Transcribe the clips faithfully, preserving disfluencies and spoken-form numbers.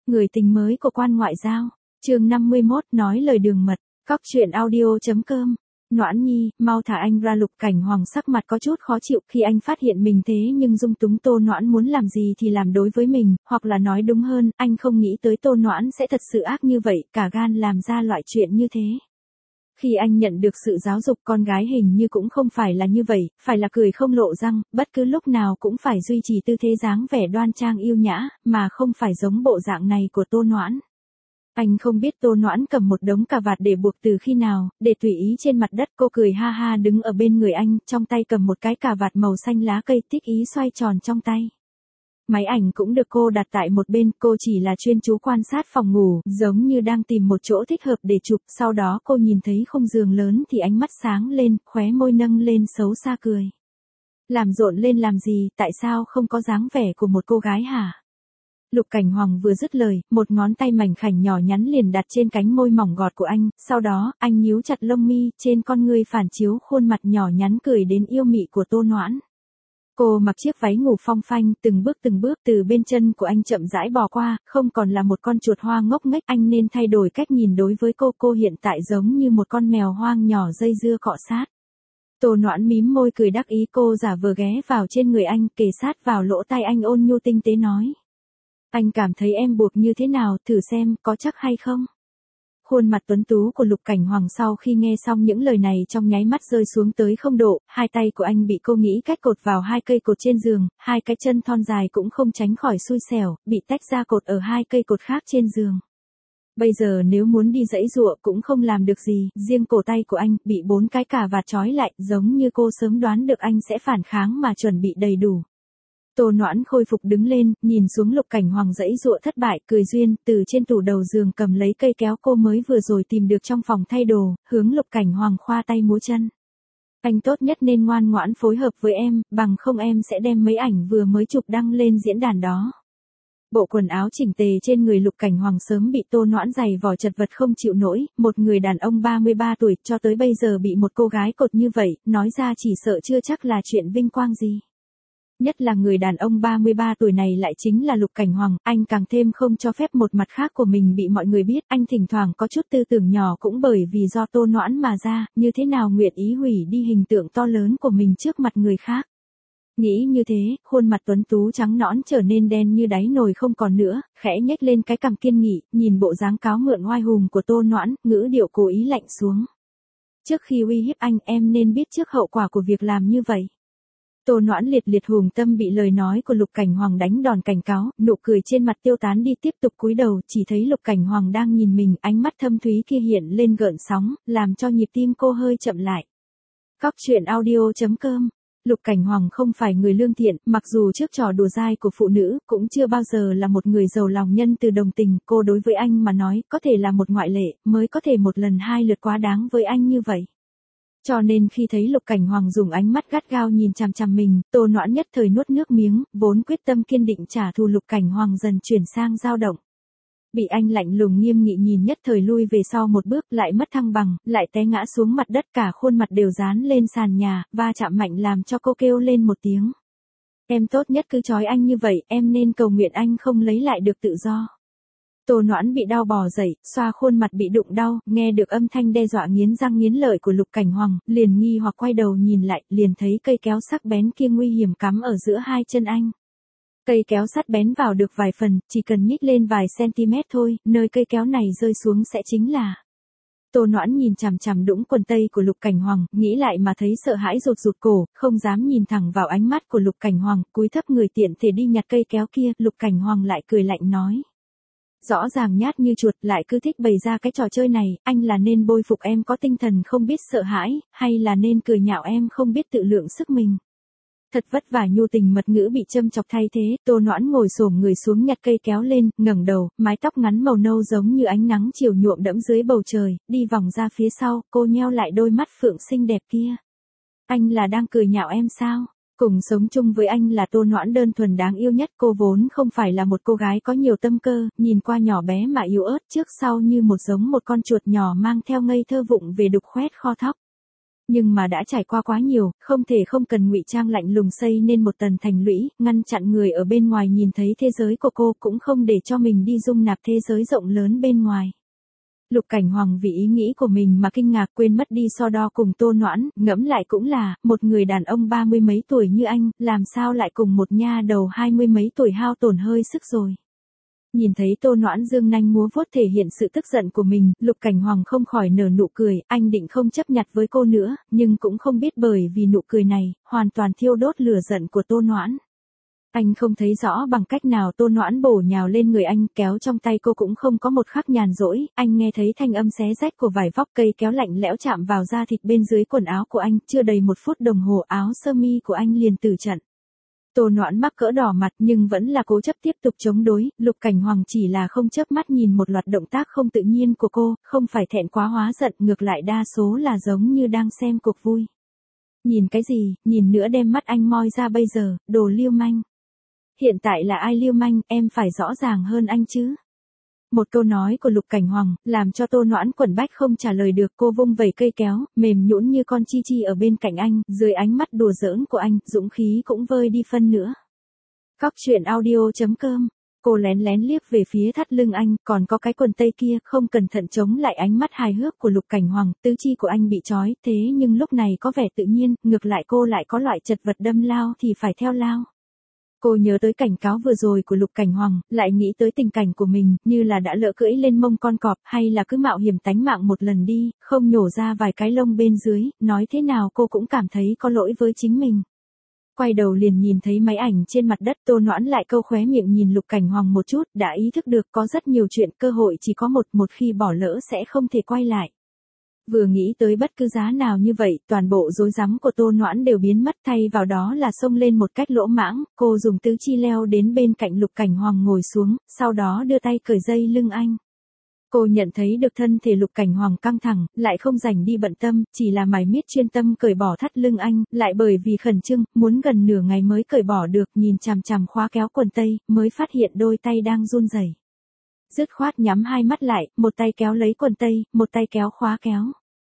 Người tình mới của quan ngoại giao. Chương năm mươi mốt nói lời đường mật. Cóc truyện audio.com. Noãn Nhi, mau thả anh ra. Lục Cảnh Hoàng sắc mặt có chút khó chịu khi anh phát hiện mình thế nhưng dung túng Tô Noãn muốn làm gì thì làm đối với mình, hoặc là nói đúng hơn, anh không nghĩ tới Tô Noãn sẽ thật sự ác như vậy, cả gan làm ra loại chuyện như thế. Khi anh nhận được sự giáo dục con gái hình như cũng không phải là như vậy, phải là cười không lộ răng, bất cứ lúc nào cũng phải duy trì tư thế dáng vẻ đoan trang yêu nhã, mà không phải giống bộ dạng này của Tô Noãn. Anh không biết Tô Noãn cầm một đống cà vạt để buộc từ khi nào, để tùy ý trên mặt đất. Cô cười ha ha đứng ở bên người anh, trong tay cầm một cái cà vạt màu xanh lá cây, thích ý xoay tròn trong tay. Máy ảnh cũng được cô đặt tại một bên, cô chỉ là chuyên chú quan sát phòng ngủ, giống như đang tìm một chỗ thích hợp để chụp. Sau đó cô nhìn thấy khung giường lớn thì ánh mắt sáng lên, khóe môi nâng lên xấu xa cười. Làm rộn lên làm gì, tại sao không có dáng vẻ của một cô gái hả? Lục Cảnh Hoàng vừa dứt lời, một ngón tay mảnh khảnh nhỏ nhắn liền đặt trên cánh môi mỏng gọt của anh, sau đó, anh nhíu chặt lông mi, trên con ngươi phản chiếu khuôn mặt nhỏ nhắn cười đến yêu mị của Tô Noãn. Cô mặc chiếc váy ngủ phong phanh, từng bước từng bước từ bên chân của anh chậm rãi bò qua, không còn là một con chuột hoa ngốc nghếch. Anh nên thay đổi cách nhìn đối với cô, cô hiện tại giống như một con mèo hoang nhỏ dây dưa cọ sát. Tô Noãn mím môi cười đắc ý, cô giả vờ ghé vào trên người anh, kề sát vào lỗ tai anh ôn nhu tinh tế nói. Anh cảm thấy em buộc như thế nào, thử xem, có chắc hay không? Khuôn mặt tuấn tú của Lục Cảnh Hoàng sau khi nghe xong những lời này trong nháy mắt rơi xuống tới không độ, hai tay của anh bị cô nghĩ cách cột vào hai cây cột trên giường, hai cái chân thon dài cũng không tránh khỏi xui xẻo, bị tách ra cột ở hai cây cột khác trên giường. Bây giờ nếu muốn đi giãy giụa cũng không làm được gì, riêng cổ tay của anh bị bốn cái cà vạt trói lại, giống như cô sớm đoán được anh sẽ phản kháng mà chuẩn bị đầy đủ. Tô Noãn khôi phục đứng lên, nhìn xuống Lục Cảnh Hoàng giãy giụa thất bại, cười duyên, từ trên tủ đầu giường cầm lấy cây kéo cô mới vừa rồi tìm được trong phòng thay đồ, hướng Lục Cảnh Hoàng khoa tay múa chân. Anh tốt nhất nên ngoan ngoãn phối hợp với em, bằng không em sẽ đem mấy ảnh vừa mới chụp đăng lên diễn đàn đó. Bộ quần áo chỉnh tề trên người Lục Cảnh Hoàng sớm bị Tô Noãn giày vò chật vật không chịu nổi, một người đàn ông ba mươi ba tuổi cho tới bây giờ bị một cô gái cột như vậy, nói ra chỉ sợ chưa chắc là chuyện vinh quang gì. Nhất là người đàn ông ba mươi ba tuổi này lại chính là Lục Cảnh Hoàng, anh càng thêm không cho phép một mặt khác của mình bị mọi người biết, anh thỉnh thoảng có chút tư tưởng nhỏ cũng bởi vì do Tô Noãn mà ra, như thế nào nguyện ý hủy đi hình tượng to lớn của mình trước mặt người khác. Nghĩ như thế, khuôn mặt tuấn tú trắng nõn trở nên đen như đáy nồi không còn nữa, khẽ nhếch lên cái cằm kiên nghị, nhìn bộ dáng cáo mượn oai hùng của Tô Noãn, ngữ điệu cố ý lạnh xuống. Trước khi uy hiếp anh, em nên biết trước hậu quả của việc làm như vậy. Tô Noãn liệt liệt hùng tâm bị lời nói của Lục Cảnh Hoàng đánh đòn cảnh cáo, nụ cười trên mặt tiêu tán đi, tiếp tục cúi đầu, chỉ thấy Lục Cảnh Hoàng đang nhìn mình, ánh mắt thâm thúy kia hiện lên gợn sóng, làm cho nhịp tim cô hơi chậm lại. Cóc truyện audio.com. Lục Cảnh Hoàng không phải người lương thiện, mặc dù trước trò đùa dai của phụ nữ, cũng chưa bao giờ là một người giàu lòng nhân từ đồng tình, cô đối với anh mà nói, có thể là một ngoại lệ, mới có thể một lần hai lượt quá đáng với anh như vậy. Cho nên khi thấy Lục Cảnh Hoàng dùng ánh mắt gắt gao nhìn chằm chằm mình, Tô Noãn nhất thời nuốt nước miếng, vốn quyết tâm kiên định trả thù Lục Cảnh Hoàng dần chuyển sang dao động. Bị anh lạnh lùng nghiêm nghị nhìn nhất thời lui về sau một bước, lại mất thăng bằng, lại té ngã xuống mặt đất, cả khuôn mặt đều dán lên sàn nhà, va chạm mạnh làm cho cô kêu lên một tiếng. Em tốt nhất cứ trói anh như vậy, em nên cầu nguyện anh không lấy lại được tự do. Tô Noãn bị đau bò dậy, xoa khuôn mặt bị đụng đau, nghe được âm thanh đe dọa nghiến răng nghiến lợi của Lục Cảnh Hoàng, liền nghi hoặc quay đầu nhìn lại, liền thấy cây kéo sắc bén kia nguy hiểm cắm ở giữa hai chân anh. Cây kéo sắt bén vào được vài phần, chỉ cần nhích lên vài cm thôi, nơi cây kéo này rơi xuống sẽ chính là. Tô Noãn nhìn chằm chằm đũng quần tây của Lục Cảnh Hoàng, nghĩ lại mà thấy sợ hãi rụt rụt cổ, không dám nhìn thẳng vào ánh mắt của Lục Cảnh Hoàng, cúi thấp người tiện thể đi nhặt cây kéo kia, Lục Cảnh Hoàng lại cười lạnh nói. Rõ ràng nhát như chuột, lại cứ thích bày ra cái trò chơi này, anh là nên bôi phục em có tinh thần không biết sợ hãi, hay là nên cười nhạo em không biết tự lượng sức mình. Thật vất vả nhu tình mật ngữ bị châm chọc thay thế, Tô Noãn ngồi xổm người xuống nhặt cây kéo lên, ngẩng đầu, mái tóc ngắn màu nâu giống như ánh nắng chiều nhuộm đẫm dưới bầu trời, đi vòng ra phía sau, cô nheo lại đôi mắt phượng xinh đẹp kia. Anh là đang cười nhạo em sao? Cùng sống chung với anh là Tô Noãn đơn thuần đáng yêu nhất, cô vốn không phải là một cô gái có nhiều tâm cơ, nhìn qua nhỏ bé mà yếu ớt, trước sau như một giống một con chuột nhỏ mang theo ngây thơ vụng về đục khoét kho thóc. Nhưng mà đã trải qua quá nhiều, không thể không cần ngụy trang lạnh lùng xây nên một tầng thành lũy, ngăn chặn người ở bên ngoài nhìn thấy thế giới của cô, cũng không để cho mình đi dung nạp thế giới rộng lớn bên ngoài. Lục Cảnh Hoàng vì ý nghĩ của mình mà kinh ngạc, quên mất đi so đo cùng Tô Noãn, ngẫm lại cũng là, một người đàn ông ba mươi mấy tuổi như anh, làm sao lại cùng một nha đầu hai mươi mấy tuổi hao tổn hơi sức rồi. Nhìn thấy Tô Noãn dương nanh múa vuốt thể hiện sự tức giận của mình, Lục Cảnh Hoàng không khỏi nở nụ cười, anh định không chấp nhặt với cô nữa, nhưng cũng không biết bởi vì nụ cười này, hoàn toàn thiêu đốt lửa giận của Tô Noãn. Anh không thấy rõ bằng cách nào Tô Noãn bổ nhào lên người anh, kéo trong tay cô cũng không có một khắc nhàn rỗi, anh nghe thấy thanh âm xé rách của vải vóc, cây kéo lạnh lẽo chạm vào da thịt bên dưới quần áo của anh, chưa đầy một phút đồng hồ áo sơ mi của anh liền tử trận. Tô Noãn mắc cỡ đỏ mặt nhưng vẫn là cố chấp tiếp tục chống đối, Lục Cảnh Hoàng chỉ là không chớp mắt nhìn một loạt động tác không tự nhiên của cô, không phải thẹn quá hóa giận, ngược lại đa số là giống như đang xem cuộc vui. Nhìn cái gì, nhìn nữa đem mắt anh moi ra bây giờ, đồ lưu manh. Hiện tại là ai lưu manh, em phải rõ ràng hơn anh chứ. Một câu nói của Lục Cảnh Hoàng, làm cho Tô Noãn quẩn bách không trả lời được, cô vung vẩy cây kéo, mềm nhũn như con chi chi ở bên cạnh anh, dưới ánh mắt đùa giỡn của anh, dũng khí cũng vơi đi phân nữa. Cóc truyện audio chấm com, cô lén lén liếc về phía thắt lưng anh, còn có cái quần tây kia, không cẩn thận chống lại ánh mắt hài hước của Lục Cảnh Hoàng, tứ chi của anh bị trói, thế nhưng lúc này có vẻ tự nhiên, ngược lại cô lại có loại chật vật đâm lao thì phải theo lao. Cô nhớ tới cảnh cáo vừa rồi của Lục Cảnh Hoàng, lại nghĩ tới tình cảnh của mình, như là đã lỡ cưỡi lên mông con cọp, hay là cứ mạo hiểm tánh mạng một lần đi, không nhổ ra vài cái lông bên dưới, nói thế nào cô cũng cảm thấy có lỗi với chính mình. Quay đầu liền nhìn thấy máy ảnh trên mặt đất, Tô Noãn lại câu khóe miệng nhìn Lục Cảnh Hoàng một chút, đã ý thức được có rất nhiều chuyện, cơ hội chỉ có một, một khi bỏ lỡ sẽ không thể quay lại. Vừa nghĩ tới bất cứ giá nào như vậy, toàn bộ rối rắm của Tô Noãn đều biến mất, thay vào đó là xông lên một cách lỗ mãng, cô dùng tứ chi leo đến bên cạnh Lục Cảnh Hoàng ngồi xuống, sau đó đưa tay cởi dây lưng anh. Cô nhận thấy được thân thể Lục Cảnh Hoàng căng thẳng, lại không dành đi bận tâm, chỉ là mải miết chuyên tâm cởi bỏ thắt lưng anh, lại bởi vì khẩn trương, muốn gần nửa ngày mới cởi bỏ được, nhìn chằm chằm khóa kéo quần tây, mới phát hiện đôi tay đang run rẩy. Dứt khoát nhắm hai mắt lại, một tay kéo lấy quần tây, một tay kéo khóa kéo.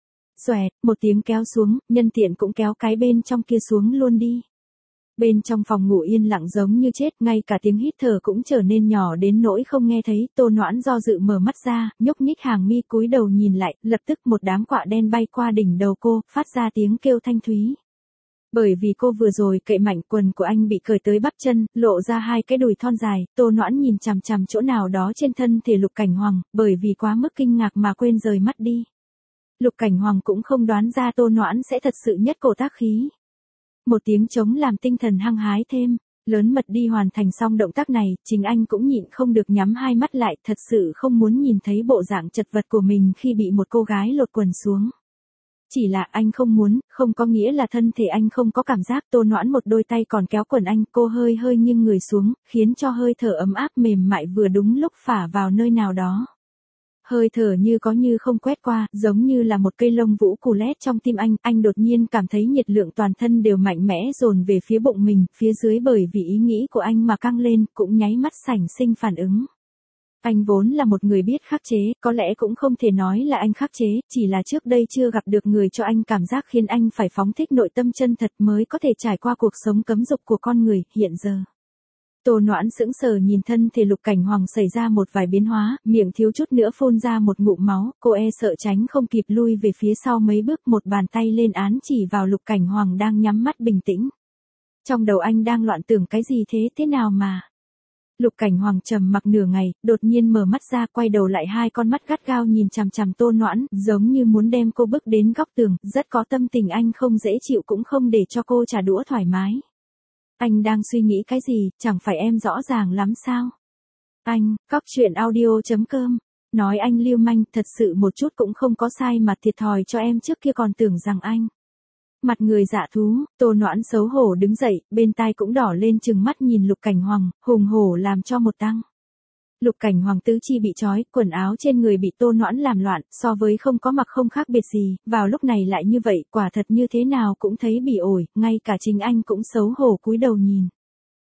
Xoẹt, một tiếng kéo xuống, nhân tiện cũng kéo cái bên trong kia xuống luôn đi. Bên trong phòng ngủ yên lặng giống như chết, ngay cả tiếng hít thở cũng trở nên nhỏ đến nỗi không nghe thấy. Tô Noãn do dự mở mắt ra, nhúc nhích hàng mi cúi đầu nhìn lại, lập tức một đám quạ đen bay qua đỉnh đầu cô, phát ra tiếng kêu thanh thúy. Bởi vì cô vừa rồi cậy mạnh, quần của anh bị cởi tới bắp chân, lộ ra hai cái đùi thon dài, Tô Noãn nhìn chằm chằm chỗ nào đó trên thân thể Lục Cảnh Hoàng, bởi vì quá mức kinh ngạc mà quên rời mắt đi. Lục Cảnh Hoàng cũng không đoán ra Tô Noãn sẽ thật sự nhất cổ tác khí. Một tiếng trống làm tinh thần hăng hái thêm, lớn mật đi hoàn thành xong động tác này, chính anh cũng nhịn không được nhắm hai mắt lại, thật sự không muốn nhìn thấy bộ dạng chật vật của mình khi bị một cô gái lột quần xuống. Chỉ là anh không muốn, không có nghĩa là thân thể anh không có cảm giác. Tô Noãn một đôi tay còn kéo quần anh, cô hơi hơi nghiêng người xuống, khiến cho hơi thở ấm áp mềm mại vừa đúng lúc phả vào nơi nào đó. Hơi thở như có như không quét qua, giống như là một cây lông vũ cù lét trong tim anh, anh đột nhiên cảm thấy nhiệt lượng toàn thân đều mạnh mẽ dồn về phía bụng mình, phía dưới bởi vì ý nghĩ của anh mà căng lên, cũng nháy mắt sảnh sinh phản ứng. Anh vốn là một người biết khắc chế, có lẽ cũng không thể nói là anh khắc chế, chỉ là trước đây chưa gặp được người cho anh cảm giác khiến anh phải phóng thích nội tâm chân thật mới có thể trải qua cuộc sống cấm dục của con người, hiện giờ. Tô Noãn sững sờ nhìn thân thể Lục Cảnh Hoàng xảy ra một vài biến hóa, miệng thiếu chút nữa phun ra một ngụm máu, cô e sợ tránh không kịp lui về phía sau mấy bước, một bàn tay lên án chỉ vào Lục Cảnh Hoàng đang nhắm mắt bình tĩnh. Trong đầu anh đang loạn tưởng cái gì thế thế nào mà. Lục Cảnh Hoàng trầm mặc nửa ngày, đột nhiên mở mắt ra, quay đầu lại, hai con mắt gắt gao nhìn chằm chằm Tô Noãn, giống như muốn đem cô bước đến góc tường, rất có tâm tình anh không dễ chịu cũng không để cho cô trả đũa thoải mái. Anh đang suy nghĩ cái gì, chẳng phải em rõ ràng lắm sao? Anh, cóc truyện audio chấm com, nói anh lưu manh, thật sự một chút cũng không có sai mà, thiệt thòi cho em trước kia còn tưởng rằng anh. Mặt người dạ thú, Tô Noãn xấu hổ đứng dậy, bên tai cũng đỏ lên, trừng mắt nhìn Lục Cảnh Hoàng, hùng hổ làm cho một tăng. Lục Cảnh Hoàng tứ chi bị trói, quần áo trên người bị Tô Noãn làm loạn, so với không có mặc không khác biệt gì, vào lúc này lại như vậy, quả thật như thế nào cũng thấy bỉ ổi, ngay cả chính anh cũng xấu hổ cúi đầu nhìn.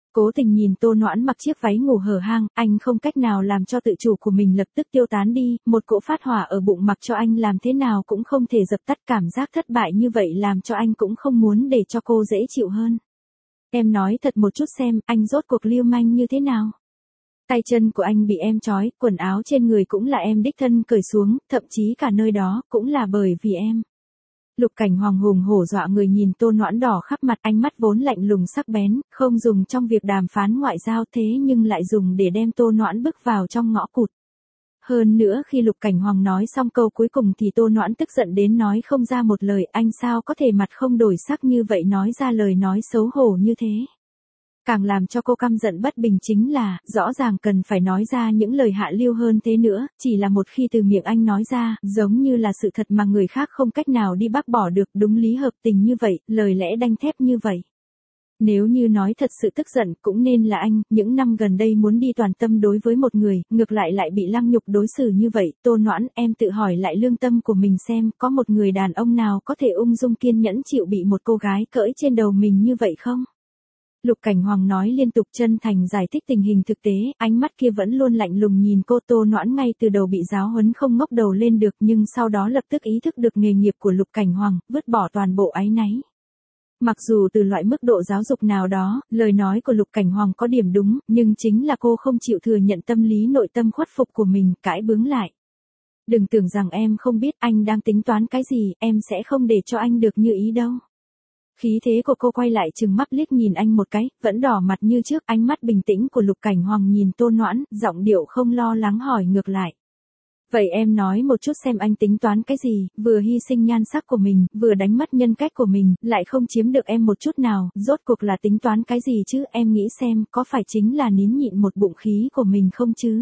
Cố tình nhìn Tô Noãn mặc chiếc váy ngủ hở hang, anh không cách nào làm cho tự chủ của mình lập tức tiêu tán đi, một cỗ phát hỏa ở bụng mặc cho anh làm thế nào cũng không thể dập tắt, cảm giác thất bại như vậy làm cho anh cũng không muốn để cho cô dễ chịu hơn. Em nói thật một chút xem, anh rốt cuộc lưu manh như thế nào? Tay chân của anh bị em trói, quần áo trên người cũng là em đích thân cởi xuống, thậm chí cả nơi đó cũng là bởi vì em. Lục Cảnh Hoàng hùng hổ dọa người nhìn Tô Noãn đỏ khắp mặt, ánh mắt vốn lạnh lùng sắc bén, không dùng trong việc đàm phán ngoại giao thế nhưng lại dùng để đem Tô Noãn bước vào trong ngõ cụt. Hơn nữa khi Lục Cảnh Hoàng nói xong câu cuối cùng thì Tô Noãn tức giận đến nói không ra một lời, anh sao có thể mặt không đổi sắc như vậy nói ra lời nói xấu hổ như thế. Càng làm cho cô căm giận bất bình chính là, rõ ràng cần phải nói ra những lời hạ lưu hơn thế nữa, chỉ là một khi từ miệng anh nói ra, giống như là sự thật mà người khác không cách nào đi bác bỏ được, đúng lý hợp tình như vậy, lời lẽ đanh thép như vậy. Nếu như nói thật sự tức giận cũng nên là anh, những năm gần đây muốn đi toàn tâm đối với một người, ngược lại lại bị lăng nhục đối xử như vậy, Tô Noãn, em tự hỏi lại lương tâm của mình xem, có một người đàn ông nào có thể ung dung kiên nhẫn chịu bị một cô gái cỡi trên đầu mình như vậy không? Lục Cảnh Hoàng nói liên tục chân thành giải thích tình hình thực tế, ánh mắt kia vẫn luôn lạnh lùng nhìn cô. Tô Noãn ngay từ đầu bị giáo huấn không ngóc đầu lên được nhưng sau đó lập tức ý thức được nghề nghiệp của Lục Cảnh Hoàng, vứt bỏ toàn bộ áy náy. Mặc dù từ loại mức độ giáo dục nào đó, lời nói của Lục Cảnh Hoàng có điểm đúng, nhưng chính là cô không chịu thừa nhận tâm lý nội tâm khuất phục của mình, cãi bướng lại. Đừng tưởng rằng em không biết anh đang tính toán cái gì, em sẽ không để cho anh được như ý đâu. Khí thế của cô quay lại trừng mắt liếc nhìn anh một cái, vẫn đỏ mặt như trước, ánh mắt bình tĩnh của Lục Cảnh Hoàng nhìn Tô Noãn, giọng điệu không lo lắng hỏi ngược lại. Vậy em nói một chút xem anh tính toán cái gì, vừa hy sinh nhan sắc của mình, vừa đánh mất nhân cách của mình, lại không chiếm được em một chút nào, rốt cuộc là tính toán cái gì chứ, em nghĩ xem, có phải chính là nín nhịn một bụng khí của mình không chứ?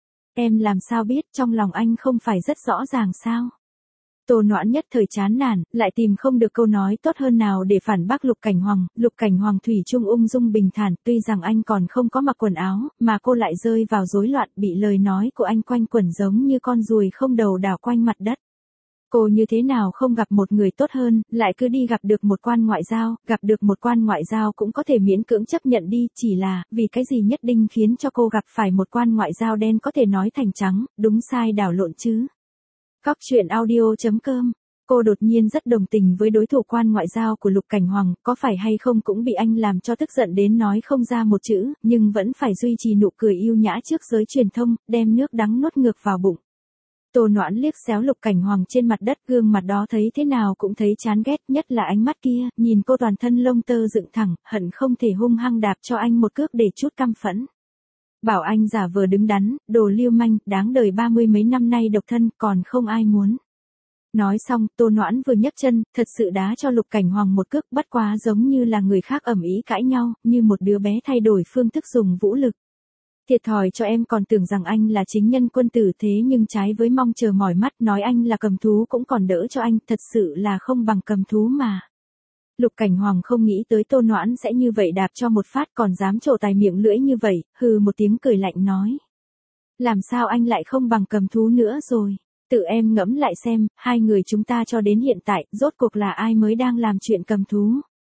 Em làm sao biết, trong lòng anh không phải rất rõ ràng sao? Tô Noãn nhất thời chán nản, lại tìm không được câu nói tốt hơn nào để phản bác Lục Cảnh Hoàng. Lục Cảnh Hoàng thủy chung ung dung bình thản, tuy rằng anh còn không có mặc quần áo, mà cô lại rơi vào rối loạn, bị lời nói của anh quanh quẩn giống như con ruồi không đầu đảo quanh mặt đất. Cô như thế nào không gặp một người tốt hơn, lại cứ đi gặp được một quan ngoại giao, gặp được một quan ngoại giao cũng có thể miễn cưỡng chấp nhận đi, chỉ là, vì cái gì nhất định khiến cho cô gặp phải một quan ngoại giao đen có thể nói thành trắng, đúng sai đảo lộn chứ. Cóc truyện audio chấm com. Cô đột nhiên rất đồng tình với đối thủ quan ngoại giao của Lục Cảnh Hoàng, có phải hay không cũng bị anh làm cho tức giận đến nói không ra một chữ, nhưng vẫn phải duy trì nụ cười yêu nhã trước giới truyền thông, đem nước đắng nuốt ngược vào bụng. Tô Noãn liếc xéo Lục Cảnh Hoàng trên mặt đất, gương mặt đó thấy thế nào cũng thấy chán ghét, nhất là ánh mắt kia, nhìn cô toàn thân lông tơ dựng thẳng, hận không thể hung hăng đạp cho anh một cước để chút căm phẫn. Bảo anh giả vờ đứng đắn, đồ lưu manh, đáng đời ba mươi mấy năm nay độc thân, còn không ai muốn. Nói xong, Tô Noãn vừa nhấc chân, thật sự đá cho Lục Cảnh Hoàng một cước, bất quá giống như là người khác ầm ĩ cãi nhau, như một đứa bé thay đổi phương thức dùng vũ lực. Thiệt thòi cho em còn tưởng rằng anh là chính nhân quân tử thế nhưng trái với mong chờ mỏi mắt nói anh là cầm thú cũng còn đỡ cho anh, thật sự là không bằng cầm thú mà. Lục Cảnh Hoàng không nghĩ tới Tô Noãn sẽ như vậy đạp cho một phát còn dám trổ tài miệng lưỡi như vậy, hừ một tiếng cười lạnh nói. Làm sao anh lại không bằng cầm thú nữa rồi, tự em ngẫm lại xem, hai người chúng ta cho đến hiện tại, rốt cuộc là ai mới đang làm chuyện cầm thú.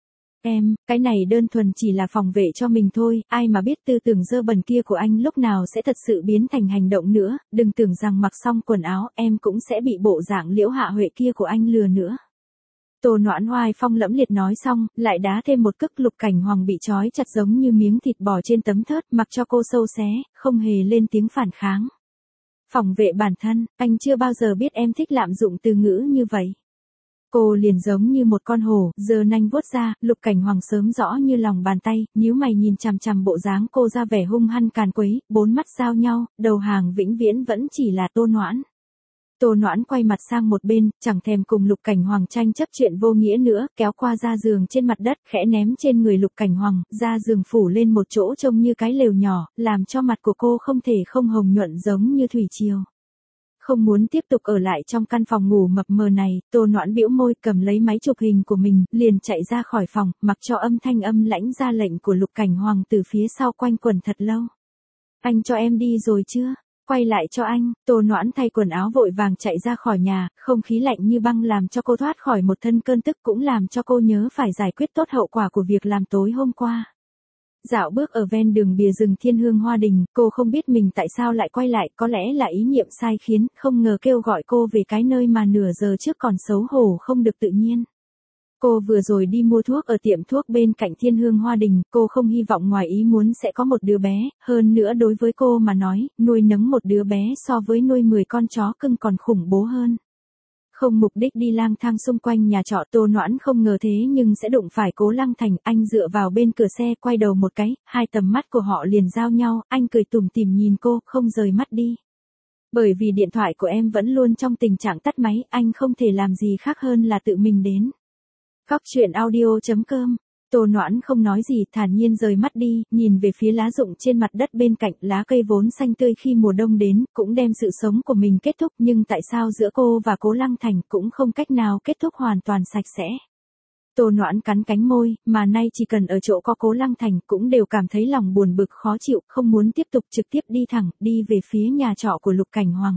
Em, cái này đơn thuần chỉ là phòng vệ cho mình thôi, ai mà biết tư tưởng dơ bẩn kia của anh lúc nào sẽ thật sự biến thành hành động nữa, đừng tưởng rằng mặc xong quần áo em cũng sẽ bị bộ dạng Liễu Hạ Huệ kia của anh lừa nữa. Tô Noãn oai phong lẫm liệt nói xong, lại đá thêm một cước. Lục Cảnh Hoàng bị trói chặt giống như miếng thịt bò trên tấm thớt, mặc cho cô sâu xé, không hề lên tiếng phản kháng. Phòng vệ bản thân, anh chưa bao giờ biết em thích lạm dụng từ ngữ như vậy. Cô liền giống như một con hổ, giơ nanh vuốt ra, Lục Cảnh Hoàng sớm rõ như lòng bàn tay, nhíu mày nhìn chằm chằm bộ dáng cô ra vẻ hung hăng càn quấy, bốn mắt giao nhau, đầu hàng vĩnh viễn vẫn chỉ là Tô Noãn. Tô Noãn quay mặt sang một bên, chẳng thèm cùng Lục Cảnh Hoàng tranh chấp chuyện vô nghĩa nữa, kéo qua ra giường trên mặt đất, khẽ ném trên người Lục Cảnh Hoàng, ra giường phủ lên một chỗ trông như cái lều nhỏ, làm cho mặt của cô không thể không hồng nhuận giống như thủy triều. Không muốn tiếp tục ở lại trong căn phòng ngủ mập mờ này, Tô Noãn bĩu môi cầm lấy máy chụp hình của mình, liền chạy ra khỏi phòng, mặc cho âm thanh âm lãnh ra lệnh của Lục Cảnh Hoàng từ phía sau quanh quẩn thật lâu. Anh cho em đi rồi chưa? Quay lại cho anh. Tô Noãn thay quần áo vội vàng chạy ra khỏi nhà, không khí lạnh như băng làm cho cô thoát khỏi một thân cơn tức cũng làm cho cô nhớ phải giải quyết tốt hậu quả của việc làm tối hôm qua. Dạo bước ở ven đường bìa rừng Thiên Hương Hoa Đình, cô không biết mình tại sao lại quay lại, có lẽ là ý niệm sai khiến, không ngờ kêu gọi cô về cái nơi mà nửa giờ trước còn xấu hổ không được tự nhiên. Cô vừa rồi đi mua thuốc ở tiệm thuốc bên cạnh Thiên Hương Hoa Đình, cô không hy vọng ngoài ý muốn sẽ có một đứa bé, hơn nữa đối với cô mà nói, nuôi nấng một đứa bé so với nuôi mười con chó cưng còn khủng bố hơn. Không mục đích đi lang thang xung quanh nhà trọ, Tô Noãn không ngờ thế nhưng sẽ đụng phải Cố Lăng Thành, anh dựa vào bên cửa xe quay đầu một cái, hai tầm mắt của họ liền giao nhau, anh cười tủm tỉm nhìn cô, không rời mắt đi. Bởi vì điện thoại của em vẫn luôn trong tình trạng tắt máy, anh không thể làm gì khác hơn là tự mình đến. Cóc truyện audio chấm com. Tô Noãn không nói gì, thản nhiên rời mắt đi, nhìn về phía lá rụng trên mặt đất bên cạnh, lá cây vốn xanh tươi khi mùa đông đến, cũng đem sự sống của mình kết thúc, nhưng tại sao giữa cô và Cố Lăng Thành cũng không cách nào kết thúc hoàn toàn sạch sẽ. Tô Noãn cắn cánh môi, mà nay chỉ cần ở chỗ có Cố Lăng Thành cũng đều cảm thấy lòng buồn bực khó chịu, không muốn tiếp tục, trực tiếp đi thẳng, đi về phía nhà trọ của Lục Cảnh Hoàng.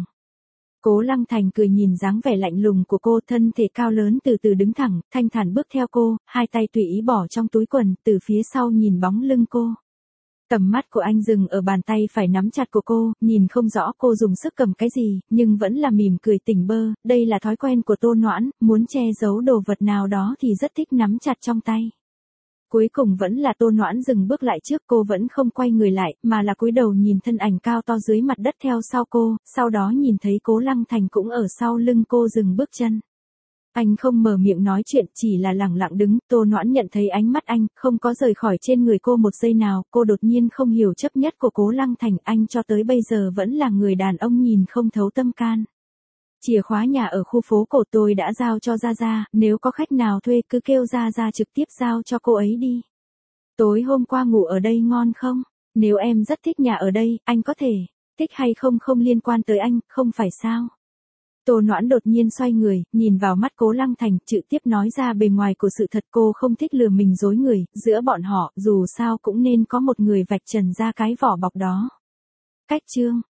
Cố Lăng Thành cười nhìn dáng vẻ lạnh lùng của cô, thân thể cao lớn từ từ đứng thẳng, thanh thản bước theo cô, hai tay tùy ý bỏ trong túi quần, từ phía sau nhìn bóng lưng cô. Tầm mắt của anh dừng ở bàn tay phải nắm chặt của cô, nhìn không rõ cô dùng sức cầm cái gì, nhưng vẫn là mỉm cười tỉnh bơ, đây là thói quen của Tô Noãn, muốn che giấu đồ vật nào đó thì rất thích nắm chặt trong tay. Cuối cùng vẫn là Tô Noãn dừng bước lại trước, cô vẫn không quay người lại, mà là cúi đầu nhìn thân ảnh cao to dưới mặt đất theo sau cô, sau đó nhìn thấy Cố Lăng Thành cũng ở sau lưng cô dừng bước chân. Anh không mở miệng nói chuyện, chỉ là lẳng lặng đứng, Tô Noãn nhận thấy ánh mắt anh, không có rời khỏi trên người cô một giây nào, cô đột nhiên không hiểu chấp nhất của Cố Lăng Thành, anh cho tới bây giờ vẫn là người đàn ông nhìn không thấu tâm can. Chìa khóa nhà ở khu phố cổ tôi đã giao cho Gia Gia, nếu có khách nào thuê cứ kêu Gia Gia trực tiếp giao cho cô ấy đi. Tối hôm qua ngủ ở đây ngon không? Nếu em rất thích nhà ở đây, anh có thể, thích hay không không liên quan tới anh, không phải sao? Tô Noãn đột nhiên xoay người, nhìn vào mắt Cố Lăng Thành, trực tiếp nói ra bề ngoài của sự thật, cô không thích lừa mình dối người, giữa bọn họ, dù sao cũng nên có một người vạch trần ra cái vỏ bọc đó. Cách chương